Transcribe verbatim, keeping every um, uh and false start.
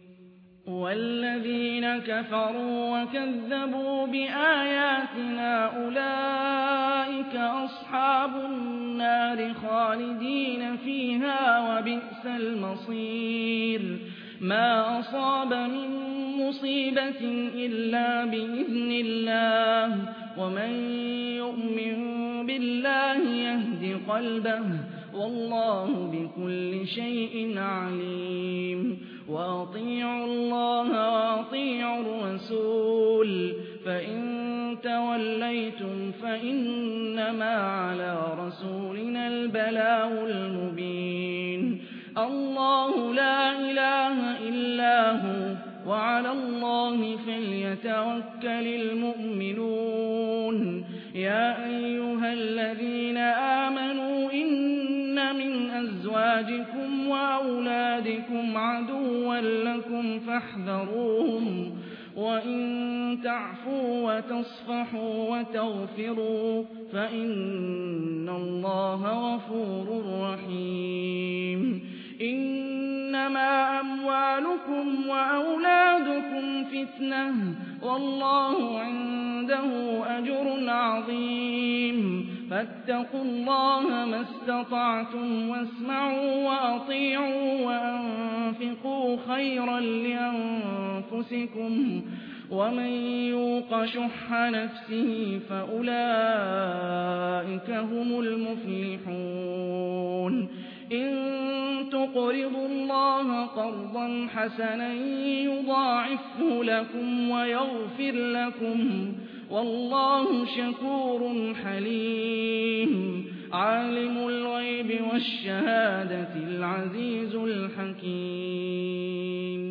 والذين كفروا وكذبوا بآياتنا أولئك أصحاب النار خالدين فيها وبئس المصير ما أصاب من مصيبة إلا بإذن الله ومن يؤمن بالله يهد قلبه والله بكل شيء عليم وأطيعوا الله وأطيعوا الرسول فإن توليتم فإنما على رسولنا البلاغ المبين الله لا إله إلا هو وعلى الله فليتوكل المؤمنون يا أيها الذين آمنوا إن من أزواجكم وأولادكم عدوا لكم فاحذروهم وإن تعفوا وتصفحوا وتغفروا فإن الله غفور رحيم إنما أموالكم وأولادكم فتنة والله عنده أجر عظيم فاتقوا الله ما استطعتم واسمعوا وأطيعوا وأنفقوا خيرا لأنفسكم ومن يوق شح نفسه فأولئك هم المفلحون إن تقرضوا الله قرضا حسنا يضاعفه لكم ويغفر لكم والله شكور حليم عالم الغيب والشهادة العزيز الحكيم